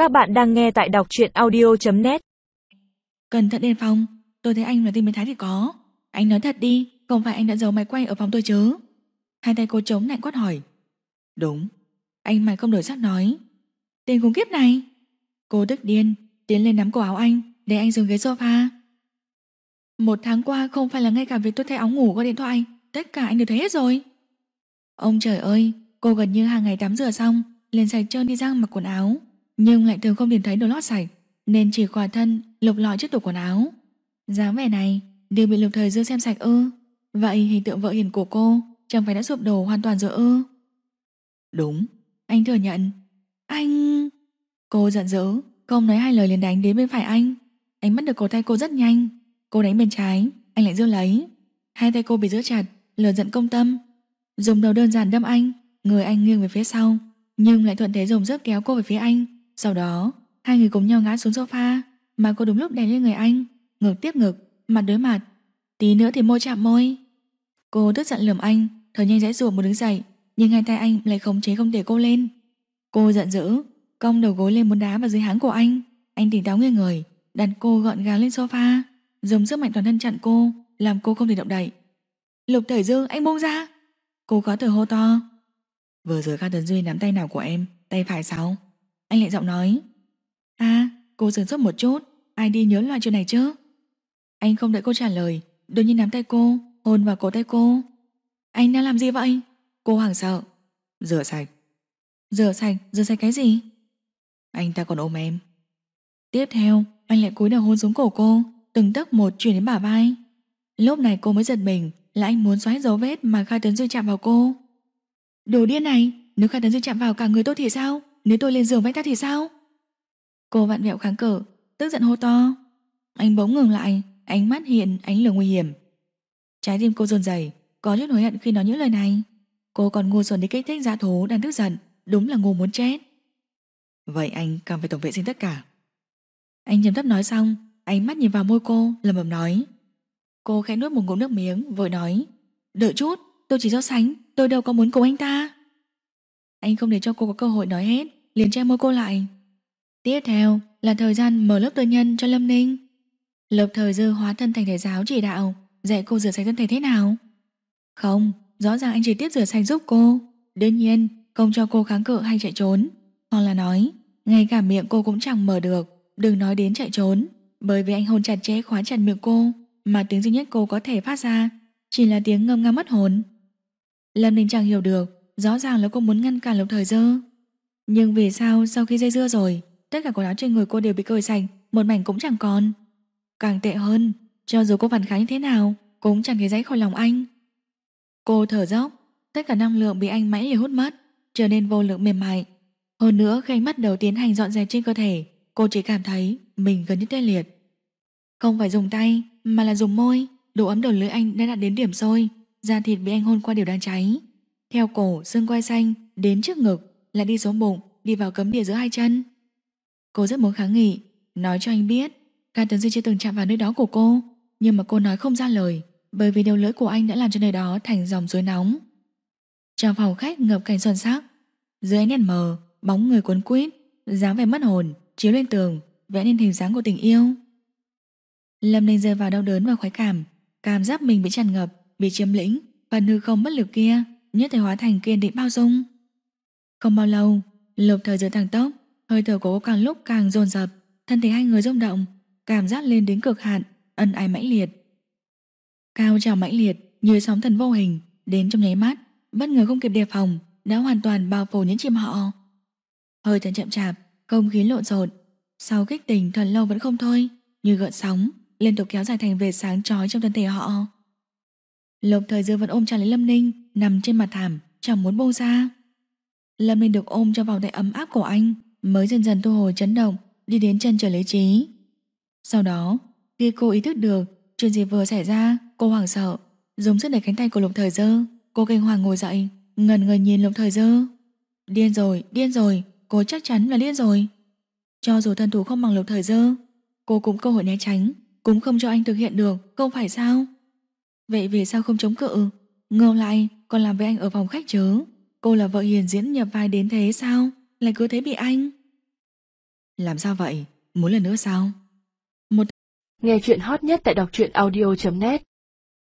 Các bạn đang nghe tại đọc truyện audio.net. Cẩn thận đề phòng, tôi thấy anh là tin biến thái thì có. Anh nói thật đi, không phải anh đã giấu máy quay ở phòng tôi chứ? Hai tay cô chống lạnh quát hỏi. Đúng. Anh mày không đổi sắc nói. Tên khốn kiếp này. Cô tức điên, tiến lên nắm cổ áo anh, để anh xuống ghế sofa. 1 tháng qua không phải là ngay cả việc tôi thay áo ngủ qua điện thoại, tất cả anh đều thấy hết rồi. Ông trời ơi, cô gần như hàng ngày tắm rửa xong liền sạch trơn đi răng mặc quần áo, nhưng lại thường không tìm thấy đồ lót sạch, nên chỉ khỏa thân lục lọi trước tủ quần áo. Dáng vẻ này đều bị Lục Thời Dương xem sạch ư? Vậy hình tượng vợ hiền của cô chẳng phải đã sụp đổ hoàn toàn rồi ư? Đúng, anh thừa nhận. Anh... Cô giận dữ, không nói hai lời liền đánh đến bên phải anh. Anh bắt được cổ tay cô rất nhanh. Cô đánh bên trái, anh lại giơ lấy. Hai tay cô bị giữ chặt, lửa giận công tâm. Dùng đầu đơn giản đâm anh, người anh nghiêng về phía sau, nhưng lại thuận thế dùng sức kéo cô về phía anh. Sau đó, hai người cùng nhau ngã xuống sofa, mà cô đúng lúc đè lên người anh, ngực tiếp ngực, mặt đối mặt. Tí nữa thì môi chạm môi. Cô tức giận lườm anh, thở nhanh giãy giụa muốn đứng dậy, nhưng hai tay anh lại khống chế không để cô lên. Cô giận dữ, cong đầu gối lên muốn đá vào dưới háng của anh. Anh tỉnh táo nghiêng người, đặt cô gọn gàng lên sofa, dùng sức mạnh toàn thân chặn cô, làm cô không thể động đậy. Lục Thời Dương, anh buông ra. Cô khó thở hô to. Vừa rồi Kha Tấn Duy nắm tay nào của em? Tay phải sao? Anh lại giọng nói. Cô sửng sốt một chút, ai đi nhớ loại chuyện này chứ? Anh không đợi cô trả lời, đột nhiên nắm tay cô, hôn vào cổ tay cô. Anh đang làm gì vậy? Cô hoảng sợ. Rửa sạch. Rửa sạch? Rửa sạch cái gì? Anh ta còn ôm em. Tiếp theo, anh lại cúi đầu hôn xuống cổ cô, từng tấc một chuyển đến bả vai. Lúc này cô mới giật mình là anh muốn xóa dấu vết mà Kha Tấn Duy chạm vào cô. Đồ điên này, nếu Kha Tấn Duy chạm vào cả người tôi thì sao? Nếu tôi lên giường với anh ta thì sao? Cô vặn vẹo kháng cự, tức giận hô to. Anh bỗng ngừng lại, ánh mắt hiện ánh lửa nguy hiểm. Trái tim cô run rẩy, có chút hối hận khi nói những lời này. Cô còn ngu xuẩn đi kích thích dã thú đang tức giận, đúng là ngu muốn chết. Vậy anh cần phải tổng vệ sinh tất cả. Anh trầm thấp nói xong, ánh mắt nhìn vào môi cô, lẩm bẩm nói. Cô khẽ nuốt một ngụm nước miếng, vội nói. Đợi chút, tôi chỉ so sánh, tôi đâu có muốn cùng anh ta. Anh không để cho cô có cơ hội nói hết, liền che môi cô lại. Tiếp theo là thời gian mở lớp tư nhân cho Lâm Ninh. Lục Thời Dư hóa thân thành thầy giáo chỉ đạo, dạy cô rửa sạch thân thể thế nào. Không, rõ ràng anh trực tiếp rửa sạch giúp cô. Đương nhiên không cho cô kháng cự hay chạy trốn, hoặc là nói ngay cả miệng cô cũng chẳng mở được, đừng nói đến chạy trốn. Bởi vì anh hôn chặt chẽ khóa chặt miệng cô, mà tiếng duy nhất cô có thể phát ra chỉ là tiếng ngâm nga mất hồn. Lâm Ninh chẳng hiểu được, rõ ràng là cô muốn ngăn cản Lục Thời Dư. Nhưng vì sao sau khi dây dưa rồi, tất cả quần áo trên người cô đều bị cởi sạch, một mảnh cũng chẳng còn. Càng tệ hơn, cho dù cô phản kháng như thế nào cũng chẳng thể dãy khỏi lòng anh. Cô thở dốc, tất cả năng lượng bị anh mãnh liệt hút mất, trở nên vô lực mềm mại. Hơn nữa khi anh bắt đầu tiến hành dọn dẹp trên cơ thể, cô chỉ cảm thấy mình gần như tê liệt. Không phải dùng tay mà là dùng môi, độ ấm đầu lưỡi anh đã đạt đến điểm sôi, da thịt bị anh hôn qua đều đang cháy. Theo cổ, xương quai xanh đến trước ngực, lại đi xuống bụng, đi vào cấm địa giữa hai chân. Cô rất muốn kháng nghị, nói cho anh biết Kha Tấn Duy chưa từng chạm vào nơi đó của cô, nhưng mà cô nói không ra lời, bởi vì đầu lưỡi của anh đã làm cho nơi đó thành dòng suối nóng. Trong phòng khách ngập cảnh xuân sắc, dưới ánh đèn mờ, bóng người cuốn quýt, dáng vẻ mất hồn chiếu lên tường, vẽ nên hình dáng của tình yêu. Lâm Ninh rơi vào đau đớn và khoái cảm giác mình bị tràn ngập, bị chiếm lĩnh, phần hư không bất lực kia nhất thể hóa thành kiên định bao dung. Không bao lâu, Lục Thời Dương tăng tốc, hơi thở của cô càng lúc càng dồn dập, thân thể hai người rung động, cảm giác lên đến cực hạn, ân ái mãnh liệt. Cao trào mãnh liệt như sóng thần vô hình, đến trong nháy mắt, bất ngờ không kịp đề phòng, đã hoàn toàn bao phủ những chim họ. Hơi thở chậm chạp, không khí lộn xộn, sau kích tình thần lâu vẫn không thôi, như gợn sóng liên tục kéo dài thành vệt sáng chói trong thân thể họ. Lục Thời Dương vẫn ôm chặt lấy Lâm Ninh, nằm trên mặt thảm, chẳng muốn buông ra. Lâm Ninh được ôm trong vòng tay ấm áp của anh, mới dần dần thu hồi chấn động, đi đến chân trời lý trí. Sau đó, khi cô ý thức được chuyện gì vừa xảy ra, cô hoảng sợ, dùng sức đẩy cánh tay của Lục Thời Dương. Cô kinh hoàng ngồi dậy, ngẩn người nhìn Lục Thời Dương. Điên rồi, cô chắc chắn là điên rồi. Cho dù thân thủ không bằng Lục Thời Dương, cô cũng cơ hội né tránh, cũng không cho anh thực hiện được, không phải sao? Vậy vì sao không chống cự? Ngược lại còn làm với anh ở phòng khách chứ? Cô là vợ hiền diễn nhập vai đến thế sao? Lại cứ thế bị anh. Làm sao vậy? Muốn lần nữa sao? Nghe chuyện hot nhất tại đọc truyện audio.net